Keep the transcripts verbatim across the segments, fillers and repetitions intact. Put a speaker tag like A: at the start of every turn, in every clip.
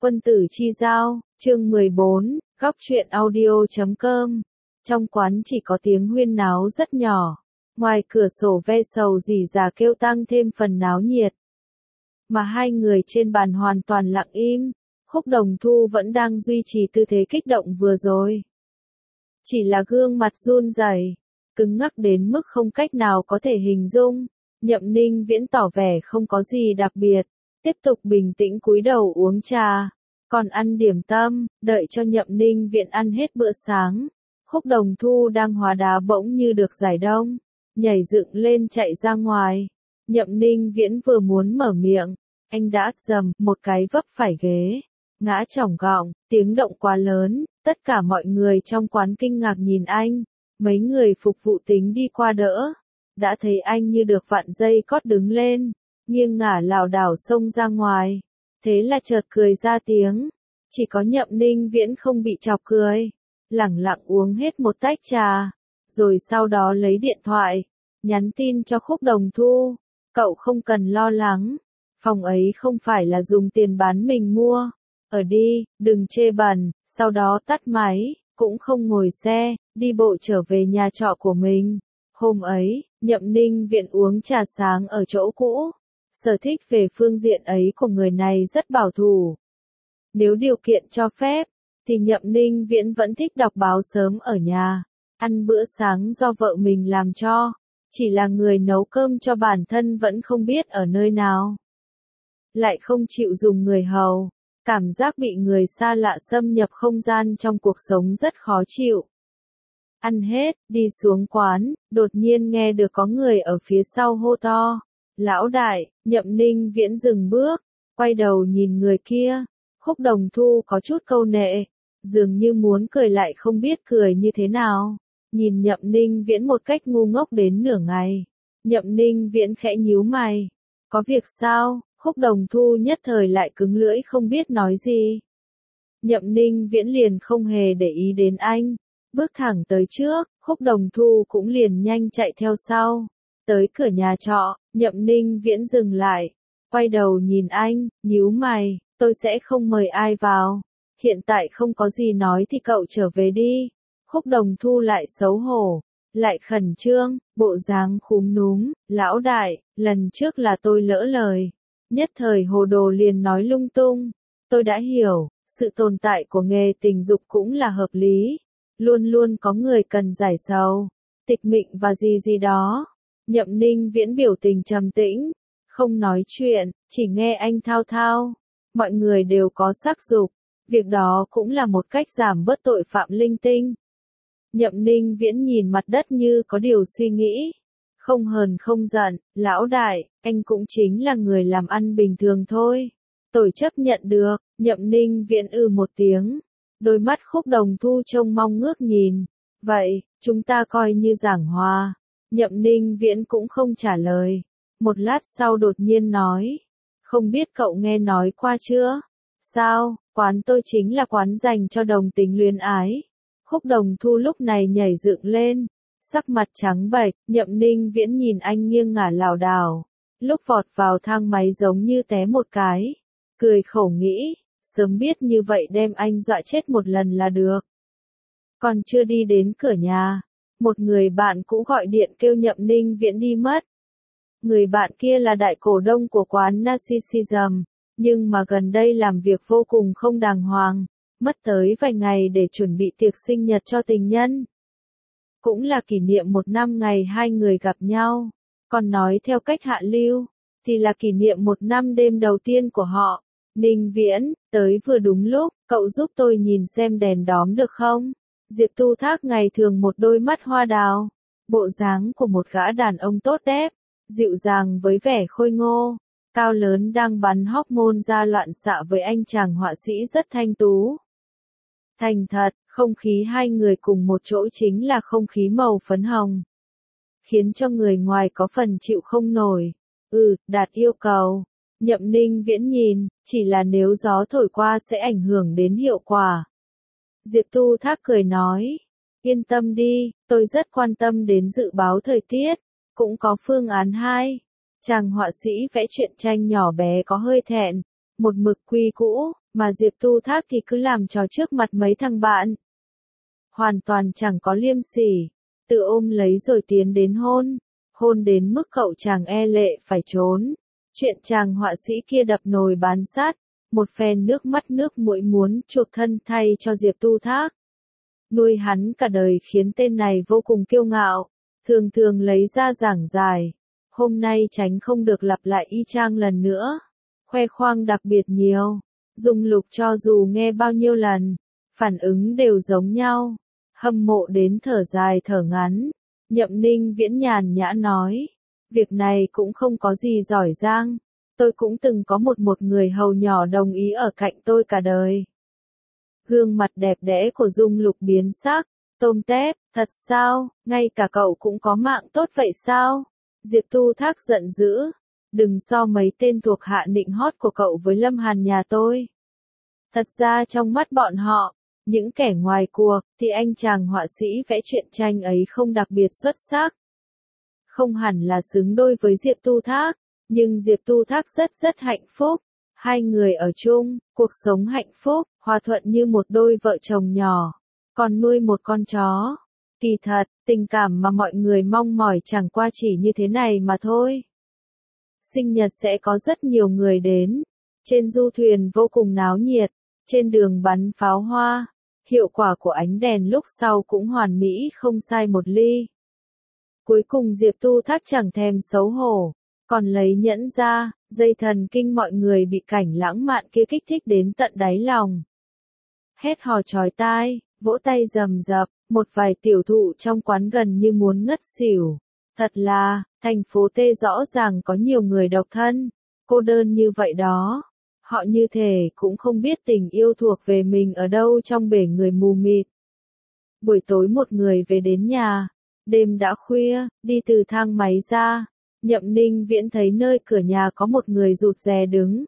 A: Quân tử chi giao, chương mười bốn, góc truyện audio chấm com. Trong quán chỉ có tiếng huyên náo rất nhỏ. Ngoài cửa sổ ve sầu rỉ rả kêu tăng thêm phần náo nhiệt. Mà hai người trên bàn hoàn toàn lặng im. Khúc Đồng Thu vẫn đang duy trì tư thế kích động vừa rồi. Chỉ là gương mặt run rẩy, cứng ngắc đến mức không cách nào có thể hình dung. Nhậm Ninh Viễn tỏ vẻ không có gì đặc biệt, tiếp tục bình tĩnh cúi đầu uống trà, còn ăn điểm tâm, đợi cho Nhậm Ninh Viễn ăn hết bữa sáng. Khúc Đồng Thu đang hóa đá bỗng như được giải đông, nhảy dựng lên chạy ra ngoài. Nhậm Ninh Viễn vừa muốn mở miệng, anh đã dầm một cái vấp phải ghế, ngã chỏng gọng, tiếng động quá lớn, tất cả mọi người trong quán kinh ngạc nhìn anh. Mấy người phục vụ tính đi qua đỡ, đã thấy anh như được vặn dây cót đứng lên, nghiêng ngả lảo đảo xông ra ngoài. Thế là chợt cười ra tiếng, chỉ có Nhậm Ninh Viễn không bị chọc cười, lẳng lặng uống hết một tách trà, rồi sau đó lấy điện thoại, nhắn tin cho Khúc Đồng Thu, cậu không cần lo lắng, phòng ấy không phải là dùng tiền bán mình mua, ở đi, đừng chê bẩn, sau đó tắt máy, cũng không ngồi xe, đi bộ trở về nhà trọ của mình. Hôm ấy, Nhậm Ninh Viễn uống trà sáng ở chỗ cũ. Sở thích về phương diện ấy của người này rất bảo thủ. Nếu điều kiện cho phép, thì Nhậm Ninh Viễn vẫn thích đọc báo sớm ở nhà, ăn bữa sáng do vợ mình làm cho, chỉ là người nấu cơm cho bản thân vẫn không biết ở nơi nào. Lại không chịu dùng người hầu, cảm giác bị người xa lạ xâm nhập không gian trong cuộc sống rất khó chịu. Ăn hết, đi xuống quán, đột nhiên nghe được có người ở phía sau hô to. Lão đại, Nhậm Ninh Viễn dừng bước, quay đầu nhìn người kia. Khúc Đồng Thu có chút câu nệ, dường như muốn cười lại không biết cười như thế nào. Nhìn Nhậm Ninh Viễn một cách ngu ngốc đến nửa ngày. Nhậm Ninh Viễn khẽ nhíu mày. Có việc sao? Khúc Đồng Thu nhất thời lại cứng lưỡi không biết nói gì. Nhậm Ninh Viễn liền không hề để ý đến anh, bước thẳng tới trước, Khúc Đồng Thu cũng liền nhanh chạy theo sau. Tới cửa nhà trọ, Nhậm Ninh Viễn dừng lại, quay đầu nhìn anh, nhíu mày, tôi sẽ không mời ai vào. Hiện tại không có gì nói thì cậu trở về đi. Khúc Đồng Thu lại xấu hổ, lại khẩn trương, bộ dáng khúm núm, lão đại, lần trước là tôi lỡ lời. Nhất thời hồ đồ liền nói lung tung. Tôi đã hiểu, sự tồn tại của nghề tình dục cũng là hợp lý. Luôn luôn có người cần giải sầu, tịch mịch và gì gì đó. Nhậm Ninh Viễn biểu tình trầm tĩnh, không nói chuyện, chỉ nghe anh thao thao. Mọi người đều có sắc dục, việc đó cũng là một cách giảm bớt tội phạm linh tinh. Nhậm Ninh Viễn nhìn mặt đất như có điều suy nghĩ. Không hờn không giận, lão đại, anh cũng chính là người làm ăn bình thường thôi. Tôi chấp nhận được. Nhậm Ninh Viễn ư một tiếng. Đôi mắt Khúc Đồng Thu trông mong ngước nhìn. Vậy, chúng ta coi như giảng hòa. Nhậm Ninh Viễn cũng không trả lời. Một lát sau đột nhiên nói. Không biết cậu nghe nói qua chưa? Sao, quán tôi chính là quán dành cho đồng tính luyến ái. Khúc Đồng Thu lúc này nhảy dựng lên. Sắc mặt trắng bệch, Nhậm Ninh Viễn nhìn anh nghiêng ngả lảo đảo. Lúc vọt vào thang máy giống như té một cái. Cười khổ nghĩ. Sớm biết như vậy đem anh dọa chết một lần là được. Còn chưa đi đến cửa nhà, một người bạn cũ gọi điện kêu Nhậm Ninh Viễn đi mất. Người bạn kia là đại cổ đông của quán Narcissism, nhưng mà gần đây làm việc vô cùng không đàng hoàng, mất tới vài ngày để chuẩn bị tiệc sinh nhật cho tình nhân. Cũng là kỷ niệm một năm ngày hai người gặp nhau, còn nói theo cách hạ lưu, thì là kỷ niệm một năm đêm đầu tiên của họ. Ninh Viễn, tới vừa đúng lúc, cậu giúp tôi nhìn xem đèn đóm được không? Diệp Tu Thác ngày thường một đôi mắt hoa đào, bộ dáng của một gã đàn ông tốt đẹp, dịu dàng với vẻ khôi ngô, cao lớn đang bắn hormone ra loạn xạ với anh chàng họa sĩ rất thanh tú. Thành thật, không khí hai người cùng một chỗ chính là không khí màu phấn hồng, khiến cho người ngoài có phần chịu không nổi. Ừ, đạt yêu cầu. Nhậm Ninh Viễn nhìn, chỉ là nếu gió thổi qua sẽ ảnh hưởng đến hiệu quả. Diệp Tu Thác cười nói, yên tâm đi, tôi rất quan tâm đến dự báo thời tiết, cũng có phương án hai. Chàng họa sĩ vẽ truyện tranh nhỏ bé có hơi thẹn, một mực quy cũ, Mà Diệp Tu Thác thì cứ làm trò trước mặt mấy thằng bạn. Hoàn toàn chẳng có liêm sỉ, tự ôm lấy rồi tiến đến hôn, hôn đến mức cậu chàng e lệ phải trốn. Chuyện chàng họa sĩ kia đập nồi bán sắt, một phen nước mắt nước mũi muốn chuộc thân thay cho Diệp Tu Thác. Nuôi hắn cả đời khiến tên này vô cùng kiêu ngạo, thường thường lấy ra giảng giải. Hôm nay tránh không được lặp lại y chang lần nữa, khoe khoang đặc biệt nhiều. Dung Lục cho dù nghe bao nhiêu lần, phản ứng đều giống nhau, hâm mộ đến thở dài thở ngắn. Nhậm Ninh Viễn nhàn nhã nói, việc này cũng không có gì giỏi giang, tôi cũng từng có một một người hầu nhỏ đồng ý ở cạnh tôi cả đời. Gương mặt đẹp đẽ của Dung Lục biến sắc, tôm tép, thật sao, ngay cả cậu cũng có mạng tốt vậy sao? Diệp Tu Thác giận dữ, đừng so mấy tên thuộc hạ nịnh hót của cậu với Lâm Hàn nhà tôi. Thật ra trong mắt bọn họ, những kẻ ngoài cuộc, thì anh chàng họa sĩ vẽ truyện tranh ấy không đặc biệt xuất sắc. Không hẳn là xứng đôi với Diệp Tu Thác, nhưng Diệp Tu Thác rất rất hạnh phúc. Hai người ở chung, cuộc sống hạnh phúc, hòa thuận như một đôi vợ chồng nhỏ, còn nuôi một con chó. Kỳ thật, tình cảm mà mọi người mong mỏi chẳng qua chỉ như thế này mà thôi. Sinh nhật sẽ có rất nhiều người đến, trên du thuyền vô cùng náo nhiệt, trên đường bắn pháo hoa, hiệu quả của ánh đèn lúc sau cũng hoàn mỹ không sai một ly. Cuối cùng Diệp Tu Thác chẳng thèm xấu hổ, còn lấy nhẫn ra, dây thần kinh mọi người bị cảnh lãng mạn kia kích thích đến tận đáy lòng. Hét hò chói tai, vỗ tay rầm rập, một vài tiểu thụ trong quán gần như muốn ngất xỉu. Thật là, thành phố T rõ ràng có nhiều người độc thân, cô đơn như vậy đó. Họ như thể cũng không biết tình yêu thuộc về mình ở đâu trong bể người mù mịt. Buổi tối một người về đến nhà, đêm đã khuya, đi từ thang máy ra, Nhậm Ninh Viễn thấy nơi cửa nhà có một người rụt rè đứng.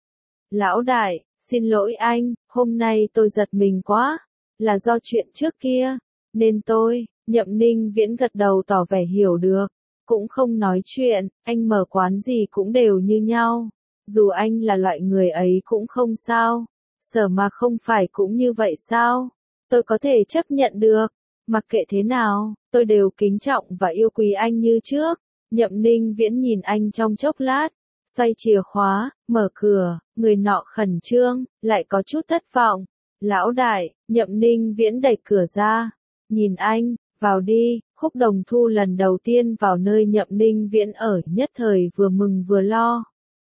A: Lão đại, xin lỗi anh, hôm nay tôi giật mình quá, là do chuyện trước kia, nên tôi, Nhậm Ninh Viễn gật đầu tỏ vẻ hiểu được, cũng không nói chuyện, anh mở quán gì cũng đều như nhau, dù anh là loại người ấy cũng không sao, Sở mà không phải cũng như vậy sao, tôi có thể chấp nhận được, mặc kệ thế nào, tôi đều kính trọng và yêu quý anh như trước. Nhậm Ninh Viễn nhìn anh trong chốc lát, xoay chìa khóa, mở cửa, người nọ khẩn trương, lại có chút thất vọng. Lão đại, Nhậm Ninh Viễn đẩy cửa ra, nhìn anh, vào đi. Khúc Đồng Thu lần đầu tiên vào nơi Nhậm Ninh Viễn ở, nhất thời vừa mừng vừa lo.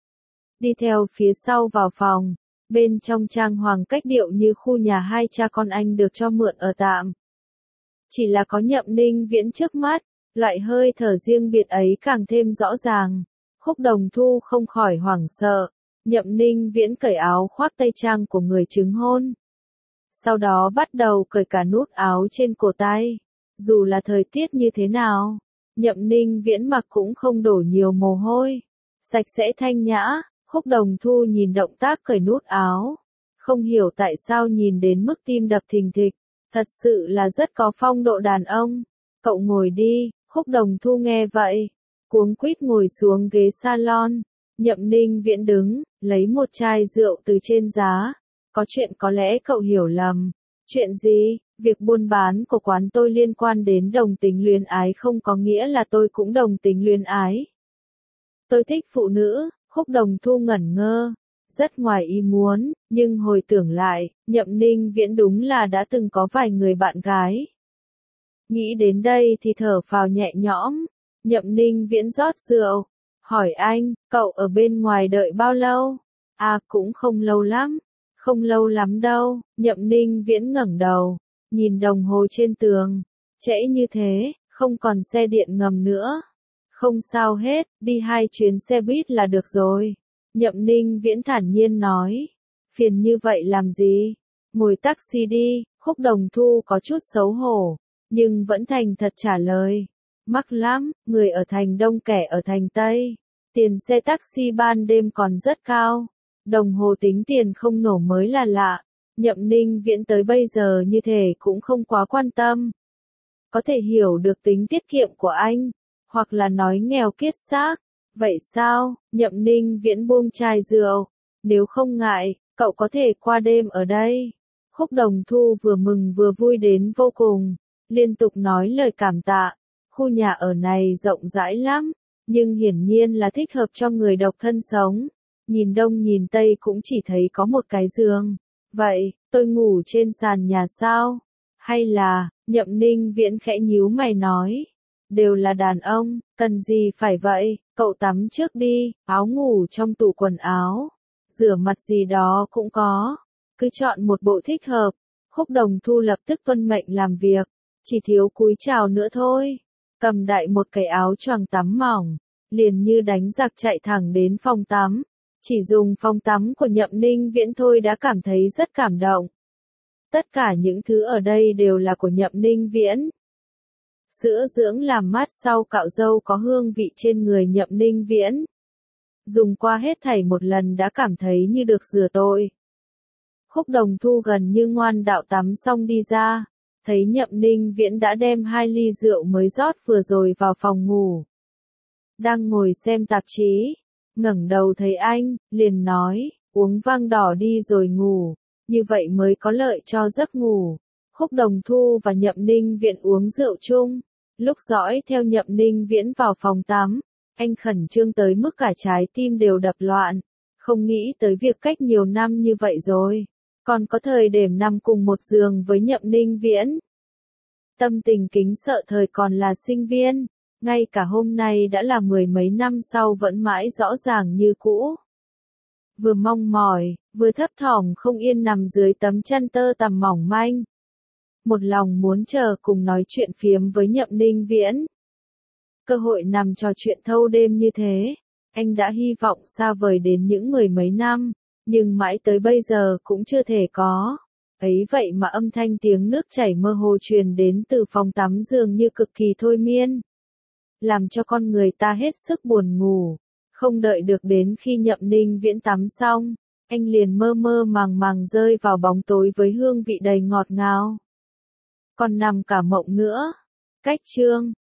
A: Đi theo phía sau vào phòng, bên trong trang hoàng cách điệu như khu nhà hai cha con anh được cho mượn ở tạm. Chỉ là có Nhậm Ninh Viễn trước mắt, loại hơi thở riêng biệt ấy càng thêm rõ ràng. Khúc Đồng Thu không khỏi hoảng sợ. Nhậm Ninh Viễn cởi áo khoác tây trang của người chứng hôn. Sau đó bắt đầu cởi cả nút áo trên cổ tay. Dù là thời tiết như thế nào, Nhậm Ninh Viễn mặc cũng không đổ nhiều mồ hôi. Sạch sẽ thanh nhã, Khúc Đồng Thu nhìn động tác cởi nút áo. Không hiểu tại sao nhìn đến mức tim đập thình thịch. Thật sự là rất có phong độ đàn ông. Cậu ngồi đi. Khúc Đồng Thu nghe vậy, cuống quýt ngồi xuống ghế salon. Nhậm Ninh Viễn đứng, lấy một chai rượu từ trên giá. Có chuyện có lẽ cậu hiểu lầm. Chuyện gì? Việc buôn bán của quán tôi liên quan đến đồng tính luyến ái không có nghĩa là tôi cũng đồng tính luyến ái. Tôi thích phụ nữ. Khúc Đồng Thu ngẩn ngơ, rất ngoài ý muốn, nhưng hồi tưởng lại, Nhậm Ninh Viễn đúng là đã từng có vài người bạn gái. Nghĩ đến đây thì thở phào nhẹ nhõm. Nhậm Ninh Viễn rót rượu, hỏi anh, cậu ở bên ngoài đợi bao lâu? À, cũng không lâu lắm. Không lâu lắm đâu. Nhậm Ninh Viễn ngẩng đầu, nhìn đồng hồ trên tường. Trễ như thế, không còn xe điện ngầm nữa. Không sao hết, đi hai chuyến xe buýt là được rồi. Nhậm Ninh Viễn thản nhiên nói. Phiền như vậy làm gì? Ngồi taxi đi. Khúc Đồng Thu có chút xấu hổ, nhưng vẫn thành thật trả lời. Mắc lắm, người ở thành Đông kẻ ở thành Tây. Tiền xe taxi ban đêm còn rất cao. Đồng hồ tính tiền không nổ mới là lạ. Nhậm Ninh Viễn tới bây giờ như thể cũng không quá quan tâm. Có thể hiểu được tính tiết kiệm của anh, hoặc là nói nghèo kiết xác. Vậy sao? Nhậm Ninh Viễn buông chai rượu. Nếu không ngại, Cậu có thể qua đêm ở đây. Khúc Đồng Thu vừa mừng vừa vui đến vô cùng, liên tục nói lời cảm tạ. Khu nhà ở này rộng rãi lắm, nhưng hiển nhiên là thích hợp cho người độc thân sống. Nhìn đông nhìn tây cũng chỉ thấy có một cái giường. Vậy, tôi ngủ trên sàn nhà sao? Hay là, Nhậm Ninh Viễn khẽ nhíu mày nói. Đều là đàn ông, cần gì phải vậy, cậu tắm trước đi, áo ngủ trong tủ quần áo. Rửa mặt gì đó cũng có. Cứ chọn một bộ thích hợp. Khúc Đồng Thu lập tức tuân mệnh làm việc. Chỉ thiếu cúi chào nữa thôi. Cầm đại một cái áo choàng tắm mỏng. Liền như đánh giặc chạy thẳng đến phòng tắm. Chỉ dùng phòng tắm của Nhậm Ninh Viễn thôi đã cảm thấy rất cảm động. Tất cả những thứ ở đây đều là của Nhậm Ninh Viễn. Sữa dưỡng làm mát sau cạo râu có hương vị trên người Nhậm Ninh Viễn. Dùng qua hết thảy một lần đã cảm thấy như được rửa tội. Khúc Đồng Thu gần như ngoan đạo tắm xong đi ra, thấy Nhậm Ninh Viễn đã đem hai ly rượu mới rót vừa rồi vào phòng ngủ. Đang ngồi xem tạp chí, ngẩng đầu thấy anh, liền nói, uống vang đỏ đi rồi ngủ, như vậy mới có lợi cho giấc ngủ. Khúc Đồng Thu và Nhậm Ninh Viễn uống rượu chung, lúc dõi theo Nhậm Ninh Viễn vào phòng tắm, anh khẩn trương tới mức cả trái tim đều đập loạn, không nghĩ tới việc cách nhiều năm như vậy rồi, còn có thời điểm nằm cùng một giường với Nhậm Ninh Viễn. Tâm tình kính sợ thời còn là sinh viên, ngay cả hôm nay đã là mười mấy năm sau vẫn mãi rõ ràng như cũ. Vừa mong mỏi, vừa thấp thỏm không yên nằm dưới tấm chăn tơ tằm mỏng manh. Một lòng muốn chờ cùng nói chuyện phiếm với Nhậm Ninh Viễn. Cơ hội nằm trò chuyện thâu đêm như thế, anh đã hy vọng xa vời đến những mười mấy năm, nhưng mãi tới bây giờ cũng chưa thể có. Ấy vậy mà âm thanh tiếng nước chảy mơ hồ truyền đến từ phòng tắm dường như cực kỳ thôi miên, làm cho con người ta hết sức buồn ngủ. Không đợi được đến khi Nhậm Ninh Viễn tắm xong, anh liền mơ mơ màng màng rơi vào bóng tối với hương vị đầy ngọt ngào. Còn nằm cả mộng nữa. Cách chương